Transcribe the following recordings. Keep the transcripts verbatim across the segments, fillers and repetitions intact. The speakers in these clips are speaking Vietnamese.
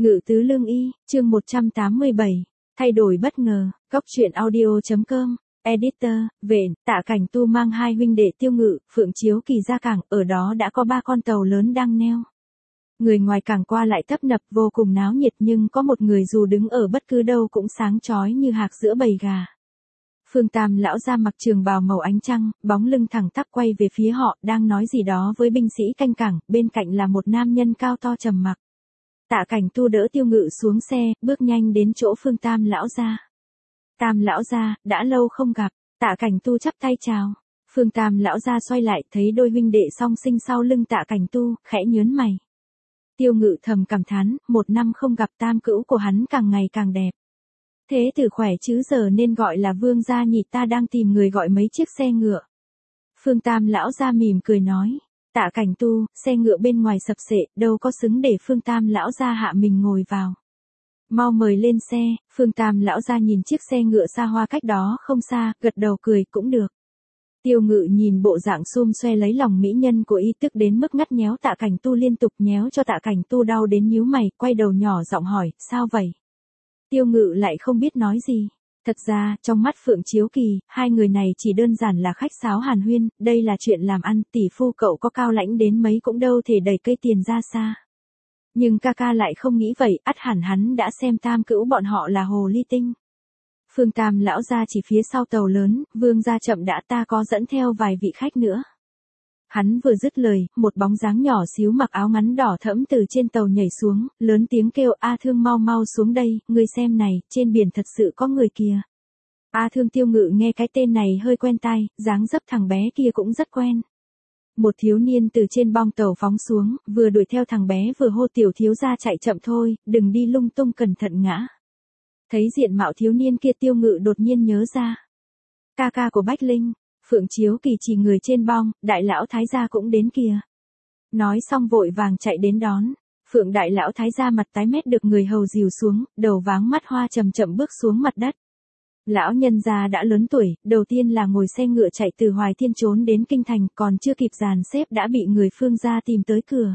Ngự tứ lương y, chương một trăm tám mươi bảy, thay đổi bất ngờ, góc truyện audio.com, editor, Vện, Tạ Cảnh Tu mang hai huynh đệ Tiêu Ngự, Phượng Chiếu Kỳ ra cảng, ở đó đã có ba con tàu lớn đang neo. Người ngoài cảng qua lại tấp nập vô cùng náo nhiệt, nhưng có một người dù đứng ở bất cứ đâu cũng sáng chói như hạc giữa bầy gà. Phương Tam lão ra mặc trường bào màu ánh trăng, bóng lưng thẳng tắp quay về phía họ, đang nói gì đó với binh sĩ canh cảng, bên cạnh là một nam nhân cao to trầm mặc. Tạ Cảnh Tu đỡ Tiêu Ngự xuống xe, bước nhanh đến chỗ Phương Tam lão ra. Tam lão ra, đã lâu không gặp. Tạ Cảnh Tu chắp tay chào. Phương Tam lão ra xoay lại, thấy đôi huynh đệ song sinh sau lưng Tạ Cảnh Tu, khẽ nhớn mày. Tiêu Ngự thầm cảm thán, một năm không gặp tam cữu của hắn càng ngày càng đẹp. Thế tử khỏe chứ, giờ nên gọi là vương gia nhỉ, ta đang tìm người gọi mấy chiếc xe ngựa. Phương Tam lão ra mỉm cười nói. Tạ Cảnh Tu, xe ngựa bên ngoài sập sệ, đâu có xứng để Phương Tam lão ra hạ mình ngồi vào. Mau mời lên xe. Phương Tam lão ra nhìn chiếc xe ngựa xa hoa cách đó không xa, gật đầu cười, cũng được. Tiêu Ngự nhìn bộ dạng xum xoe lấy lòng mỹ nhân của y, tức đến mức ngắt nhéo Tạ Cảnh Tu liên tục, nhéo cho Tạ Cảnh Tu đau đến nhíu mày, quay đầu nhỏ giọng hỏi, sao vậy? Tiêu Ngự lại không biết nói gì. Thật ra, trong mắt Phượng Chiếu Kỳ, hai người này chỉ đơn giản là khách sáo hàn huyên, đây là chuyện làm ăn, tỷ phu cậu có cao lãnh đến mấy cũng đâu thể đẩy cây tiền ra xa. Nhưng ca ca lại không nghĩ vậy, ắt hẳn hắn đã xem tam cữu bọn họ là hồ ly tinh. Phương Tam lão ra chỉ phía sau tàu lớn, vương gia chậm đã, ta có dẫn theo vài vị khách nữa. Hắn vừa dứt lời, một bóng dáng nhỏ xíu mặc áo ngắn đỏ thẫm từ trên tàu nhảy xuống, lớn tiếng kêu, A Thương mau mau xuống đây, ngươi xem này, trên biển thật sự có người kìa. A Thương. Tiêu Ngự nghe cái tên này hơi quen tai, dáng dấp thằng bé kia cũng rất quen. Một thiếu niên từ trên bong tàu phóng xuống, vừa đuổi theo thằng bé vừa hô, tiểu thiếu gia chạy chậm thôi, đừng đi lung tung, cẩn thận ngã. Thấy diện mạo thiếu niên kia, Tiêu Ngự đột nhiên nhớ ra. Ca ca của Bách Linh. Phượng Chiếu Kỳ chỉ người trên bong, đại lão thái gia cũng đến kìa. Nói xong vội vàng chạy đến đón. Phượng đại lão thái gia mặt tái mét được người hầu dìu xuống, đầu váng mắt hoa chậm chậm bước xuống mặt đất. Lão nhân gia đã lớn tuổi, đầu tiên là ngồi xe ngựa chạy từ Hoài Thiên trốn đến Kinh Thành, còn chưa kịp dàn xếp đã bị người Phương gia tìm tới cửa.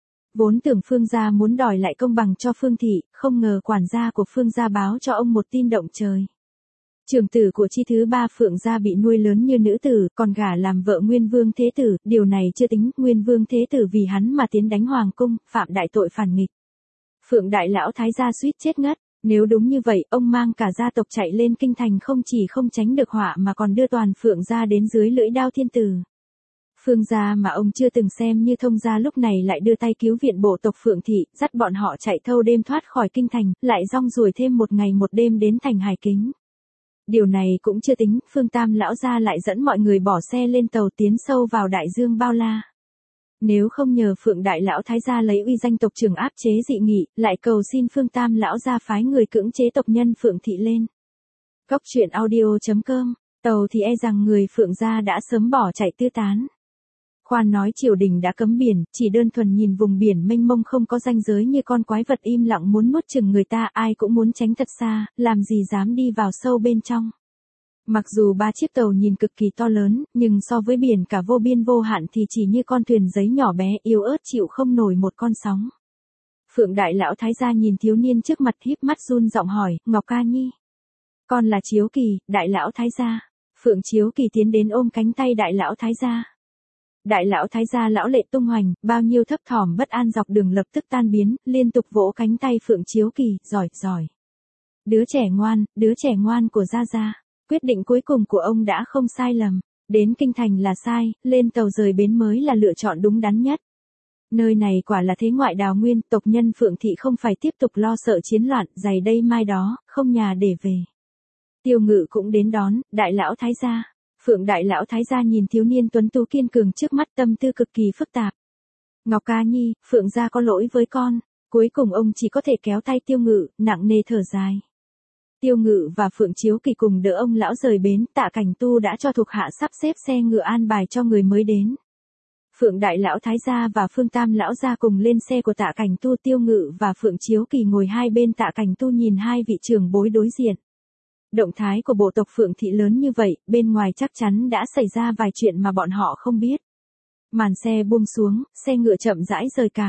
Vốn tưởng Phương gia muốn đòi lại công bằng cho Phương thị, không ngờ quản gia của Phương gia báo cho ông một tin động trời. Trưởng tử của chi thứ ba Phượng gia bị nuôi lớn như nữ tử, còn gả làm vợ Nguyên Vương Thế Tử, điều này chưa tính, Nguyên Vương Thế Tử vì hắn mà tiến đánh hoàng cung, phạm đại tội phản nghịch. Phượng đại lão thái gia suýt chết ngất, nếu đúng như vậy, ông mang cả gia tộc chạy lên Kinh Thành không chỉ không tránh được họa mà còn đưa toàn Phượng gia đến dưới lưỡi đao thiên tử. Phương gia mà ông chưa từng xem như thông gia lúc này lại đưa tay cứu viện bộ tộc Phượng thị, dắt bọn họ chạy thâu đêm thoát khỏi Kinh Thành, lại rong ruổi thêm một ngày một đêm đến thành Hải Kính. Điều này cũng chưa tính, Phương Tam lão gia lại dẫn mọi người bỏ xe lên tàu tiến sâu vào đại dương bao la. Nếu không nhờ Phượng đại lão thái gia lấy uy danh tộc trưởng áp chế dị nghị, lại cầu xin Phương Tam lão gia phái người cưỡng chế tộc nhân Phượng thị lên. Góc truyện audio.com, tàu thì e rằng người Phượng gia đã sớm bỏ chạy tứ tán. Khoan nói triều đình đã cấm biển, chỉ đơn thuần nhìn vùng biển mênh mông không có ranh giới như con quái vật im lặng muốn nuốt chửng người ta, ai cũng muốn tránh thật xa, làm gì dám đi vào sâu bên trong. Mặc dù ba chiếc tàu nhìn cực kỳ to lớn, nhưng so với biển cả vô biên vô hạn thì chỉ như con thuyền giấy nhỏ bé yếu ớt chịu không nổi một con sóng. Phượng đại lão thái gia nhìn thiếu niên trước mặt híp mắt run giọng hỏi, Ngọc ca nhi. Con là Chiếu Kỳ, đại lão thái gia. Phượng Chiếu Kỳ tiến đến ôm cánh tay đại lão thái gia. Đại lão thái gia lão lệ tung hoành, bao nhiêu thấp thỏm bất an dọc đường lập tức tan biến, liên tục vỗ cánh tay Phượng Chiếu Kỳ, giỏi, giỏi. Đứa trẻ ngoan, đứa trẻ ngoan của gia gia. Quyết định cuối cùng của ông đã không sai lầm. Đến Kinh Thành là sai, lên tàu rời bến mới là lựa chọn đúng đắn nhất. Nơi này quả là thế ngoại đào nguyên, tộc nhân Phượng thị không phải tiếp tục lo sợ chiến loạn, giày đây mai đó, không nhà để về. Tiêu Ngự cũng đến đón, đại lão thái gia. Phượng đại lão thái gia nhìn thiếu niên tuấn tú kiên cường trước mắt, tâm tư cực kỳ phức tạp. Ngọc ca nhi, Phượng gia có lỗi với con. Cuối cùng ông chỉ có thể kéo tay Tiêu Ngự, nặng nề thở dài. Tiêu Ngự và Phượng Chiếu Kỳ cùng đỡ ông lão rời bến, Tạ Cảnh Tu đã cho thuộc hạ sắp xếp xe ngựa an bài cho người mới đến. Phượng đại lão thái gia và Phương Tam lão gia cùng lên xe của Tạ Cảnh Tu, Tiêu Ngự và Phượng Chiếu Kỳ ngồi hai bên, Tạ Cảnh Tu nhìn hai vị trưởng bối đối diện. Động thái của bộ tộc Phượng thị lớn như vậy, bên ngoài chắc chắn đã xảy ra vài chuyện mà bọn họ không biết. Màn xe buông xuống, xe ngựa chậm rãi rời cảng.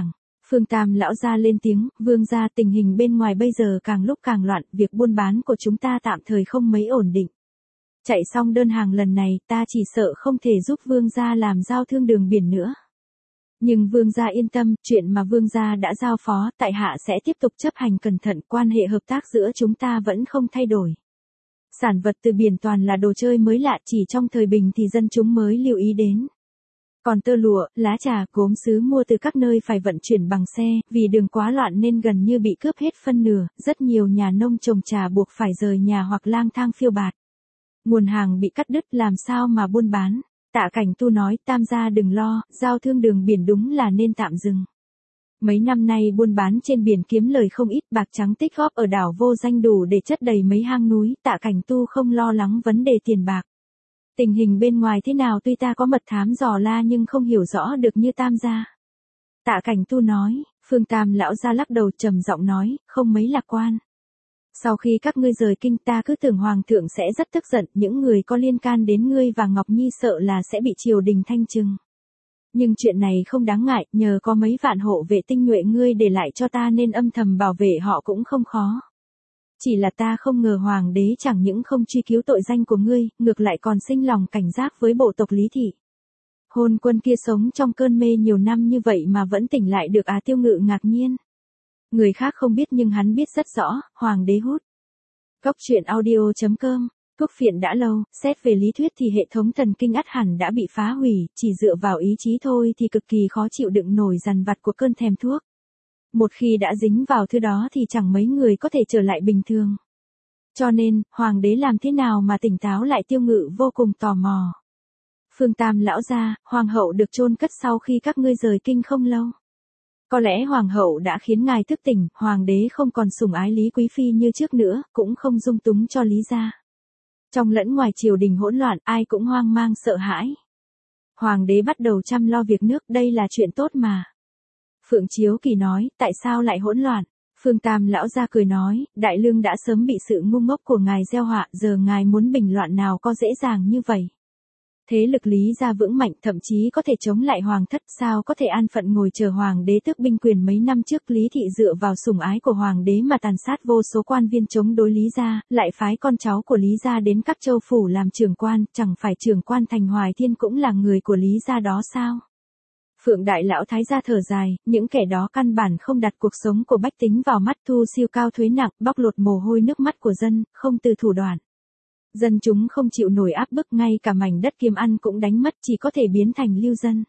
Phương Tam lão gia lên tiếng, vương gia, tình hình bên ngoài bây giờ càng lúc càng loạn, việc buôn bán của chúng ta tạm thời không mấy ổn định. Chạy xong đơn hàng lần này, ta chỉ sợ không thể giúp vương gia làm giao thương đường biển nữa. Nhưng vương gia yên tâm, chuyện mà vương gia đã giao phó, tại hạ sẽ tiếp tục chấp hành cẩn thận, quan hệ hợp tác giữa chúng ta vẫn không thay đổi. Sản vật từ biển toàn là đồ chơi mới lạ, chỉ trong thời bình thì dân chúng mới lưu ý đến. Còn tơ lụa, lá trà, gốm sứ mua từ các nơi phải vận chuyển bằng xe, vì đường quá loạn nên gần như bị cướp hết phân nửa, rất nhiều nhà nông trồng trà buộc phải rời nhà hoặc lang thang phiêu bạt. Nguồn hàng bị cắt đứt, làm sao mà buôn bán? Tạ Cảnh Tu nói, Tam gia đừng lo, giao thương đường biển đúng là nên tạm dừng. Mấy năm nay buôn bán trên biển kiếm lời không ít, bạc trắng tích góp ở đảo vô danh đủ để chất đầy mấy hang núi, Tạ Cảnh Tu không lo lắng vấn đề tiền bạc. Tình hình bên ngoài thế nào tuy ta có mật thám dò la nhưng không hiểu rõ được như Tam gia. Tạ Cảnh Tu nói, Phương Tam lão gia lắc đầu trầm giọng nói, không mấy lạc quan. Sau khi các ngươi rời kinh ta cứ tưởng hoàng thượng sẽ rất tức giận, những người có liên can đến ngươi và Ngọc Nhi sợ là sẽ bị triều đình thanh trừng. Nhưng chuyện này không đáng ngại, nhờ có mấy vạn hộ vệ tinh nhuệ ngươi để lại cho ta nên âm thầm bảo vệ họ cũng không khó. Chỉ là ta không ngờ hoàng đế chẳng những không truy cứu tội danh của ngươi, ngược lại còn sinh lòng cảnh giác với bộ tộc Lý Thị. Hôn quân kia sống trong cơn mê nhiều năm như vậy mà vẫn tỉnh lại được à? Tiêu Ngự ngạc nhiên. Người khác không biết nhưng hắn biết rất rõ, hoàng đế hút. Góc truyện audio chấm com, thuốc phiện đã lâu, xét về lý thuyết thì hệ thống thần kinh ắt hẳn đã bị phá hủy, chỉ dựa vào ý chí thôi thì cực kỳ khó chịu đựng nổi dằn vặt của cơn thèm thuốc. Một khi đã dính vào thứ đó thì chẳng mấy người có thể trở lại bình thường. Cho nên, hoàng đế làm thế nào mà tỉnh táo lại? Tiêu Ngự vô cùng tò mò. Phương Tam lão gia, hoàng hậu được chôn cất sau khi các ngươi rời kinh không lâu. Có lẽ hoàng hậu đã khiến ngài thức tỉnh, hoàng đế không còn sủng ái Lý Quý Phi như trước nữa, cũng không dung túng cho Lý gia. Trong lẫn ngoài triều đình hỗn loạn, ai cũng hoang mang sợ hãi. Hoàng đế bắt đầu chăm lo việc nước, đây là chuyện tốt mà. Phượng Chiếu Kỳ nói, tại sao lại hỗn loạn? Phương Tam lão gia cười nói, Đại Lương đã sớm bị sự ngu ngốc của ngài gieo họa, giờ ngài muốn bình loạn nào có dễ dàng như vậy. Thế lực Lý gia vững mạnh, thậm chí có thể chống lại hoàng thất, sao có thể an phận ngồi chờ hoàng đế tước binh quyền? Mấy năm trước Lý Thị dựa vào sủng ái của hoàng đế mà tàn sát vô số quan viên chống đối Lý gia, lại phái con cháu của Lý gia đến các châu phủ làm trưởng quan, chẳng phải trưởng quan Thành Hoài Thiên cũng là người của Lý gia đó sao? Phượng Đại lão thái gia thở dài, những kẻ đó căn bản không đặt cuộc sống của bách tính vào mắt, thu siêu cao thuế nặng, bóc lột mồ hôi nước mắt của dân, không từ thủ đoạn. Dân chúng không chịu nổi áp bức, ngay cả mảnh đất kiếm ăn cũng đánh mất, chỉ có thể biến thành lưu dân.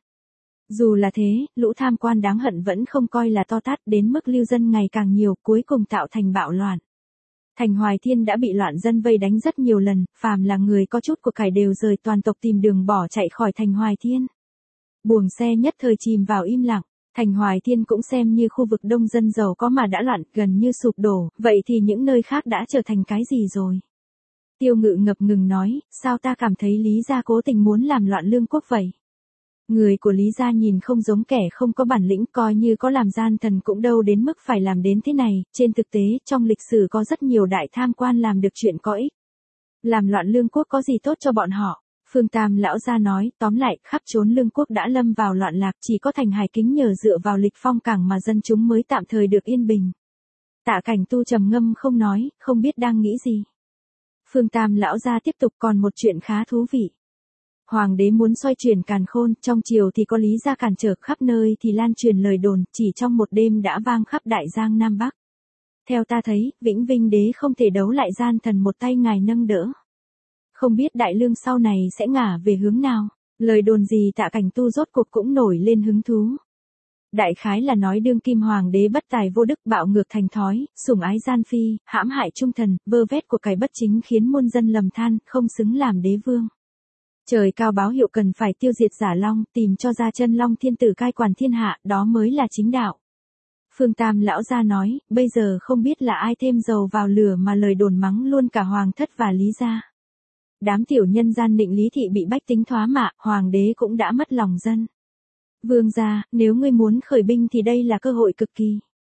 Dù là thế, lũ tham quan đáng hận vẫn không coi là to tát, đến mức lưu dân ngày càng nhiều, cuối cùng tạo thành bạo loạn. Thành Hoài Thiên đã bị loạn dân vây đánh rất nhiều lần, phàm là người có chút của cải đều rời toàn tộc tìm đường bỏ chạy khỏi Thành Hoài Thiên. Buồng xe nhất thời chìm vào im lặng. Thành Hoài Thiên cũng xem như khu vực đông dân giàu có mà đã loạn, gần như sụp đổ, vậy thì những nơi khác đã trở thành cái gì rồi? Tiêu Ngự ngập ngừng nói, sao ta cảm thấy Lý gia cố tình muốn làm loạn lương quốc vậy? Người của Lý gia nhìn không giống kẻ không có bản lĩnh, coi như có làm gian thần cũng đâu đến mức phải làm đến thế này, trên thực tế, trong lịch sử có rất nhiều đại tham quan làm được chuyện có ích. Làm loạn lương quốc có gì tốt cho bọn họ? Phương Tam lão gia nói, tóm lại, khắp chốn lương quốc đã lâm vào loạn lạc, chỉ có Thành Hải Kính nhờ dựa vào lịch phong cảng mà dân chúng mới tạm thời được yên bình. Tạ Cảnh Tu trầm ngâm không nói, không biết đang nghĩ gì. Phương Tam lão gia tiếp tục, còn một chuyện khá thú vị. Hoàng đế muốn xoay chuyển càn khôn, trong triều thì có Lý gia cản trở, khắp nơi thì lan truyền lời đồn, chỉ trong một đêm đã vang khắp Đại Giang Nam Bắc. Theo ta thấy, Vĩnh Vinh đế không thể đấu lại gian thần một tay ngài nâng đỡ. Không biết Đại Lương sau này sẽ ngả về hướng nào, lời đồn gì? Tạ Cảnh Tu rốt cuộc cũng nổi lên hứng thú. Đại khái là nói đương kim hoàng đế bất tài vô đức, bạo ngược thành thói, sủng ái gian phi, hãm hại trung thần, vơ vét của cải bất chính khiến muôn dân lầm than, không xứng làm đế vương. Trời cao báo hiệu cần phải tiêu diệt giả long, tìm cho ra chân long thiên tử cai quản thiên hạ, đó mới là chính đạo. Phương Tam lão gia nói, bây giờ không biết là ai thêm dầu vào lửa mà lời đồn mắng luôn cả hoàng thất và Lý gia. Đám tiểu nhân gian định Lý Thị bị bách tính thoá mạ, hoàng đế cũng đã mất lòng dân. Vương gia, nếu ngươi muốn khởi binh thì đây là cơ hội cực kỳ.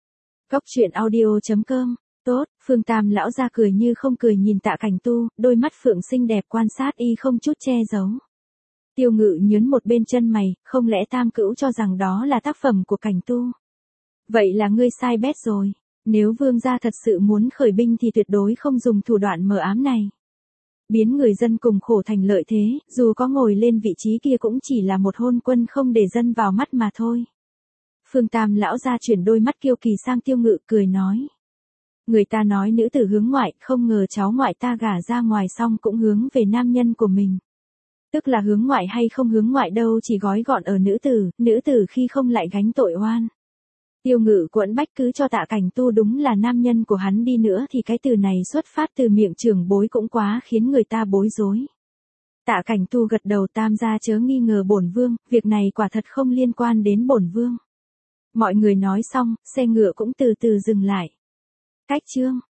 Góc truyện audio chấm com, tốt, Phương Tam lão gia cười như không cười nhìn Tạ Cảnh Tu, đôi mắt phượng xinh đẹp quan sát y không chút che giấu. Tiêu Ngự nhớn một bên chân mày, không lẽ Tam Cữu cho rằng đó là tác phẩm của Cảnh Tu? Vậy là ngươi sai bét rồi. Nếu vương gia thật sự muốn khởi binh thì tuyệt đối không dùng thủ đoạn mờ ám này. Biến người dân cùng khổ thành lợi thế, dù có ngồi lên vị trí kia cũng chỉ là một hôn quân không để dân vào mắt mà thôi. Phương Tam lão ra chuyển đôi mắt kiêu kỳ sang Tiêu Ngự cười nói. Người ta nói nữ tử hướng ngoại, không ngờ cháu ngoại ta gả ra ngoài xong cũng hướng về nam nhân của mình. Tức là hướng ngoại hay không hướng ngoại đâu chỉ gói gọn ở nữ tử, nữ tử khi không lại gánh tội oan. Tiêu Ngự quẫn bách cứ cho Tạ Cảnh Tu đúng là nam nhân của hắn đi nữa thì cái từ này xuất phát từ miệng trưởng bối cũng quá khiến người ta bối rối. Tạ Cảnh Tu gật đầu, Tam gia chớ nghi ngờ bổn vương, việc này quả thật không liên quan đến bổn vương. Mọi người nói xong, xe ngựa cũng từ từ dừng lại. Cách chương